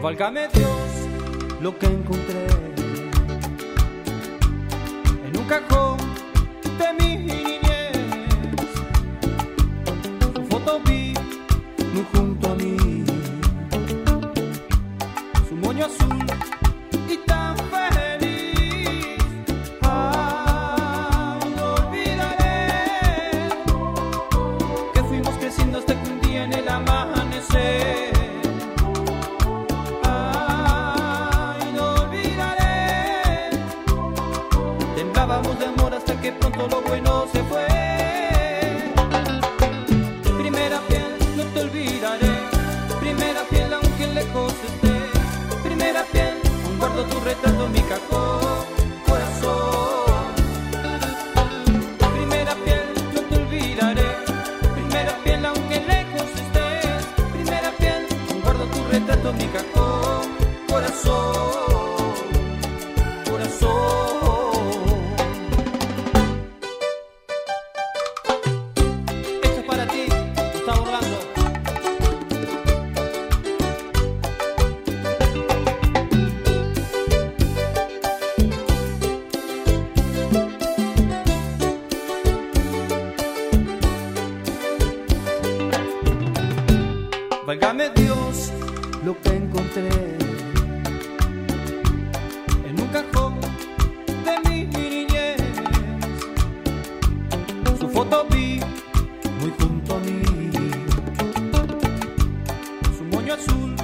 Válgame Dios, lo que encontré en un cajón de mi niñez. Su foto vi muy junto a mí, su moño azul y tan feliz. No olvidaré que fuimos creciendo hasta que un día en el amanecer hablábamos de amor hasta que pronto lo bueno se fue. Primera piel, no te olvidaré. Primera piel, aunque lejos esté. Primera piel, aún guardo tu retrato en mi cajón, corazón. Primera piel, no te olvidaré. Primera piel, aunque lejos estés. Primera piel, aún guardo tu retrato en mi cajón, corazón, corazón. Válgame Dios, lo que encontré en un cajón de mi niñez. Su foto vi muy junto a mí, su moño azul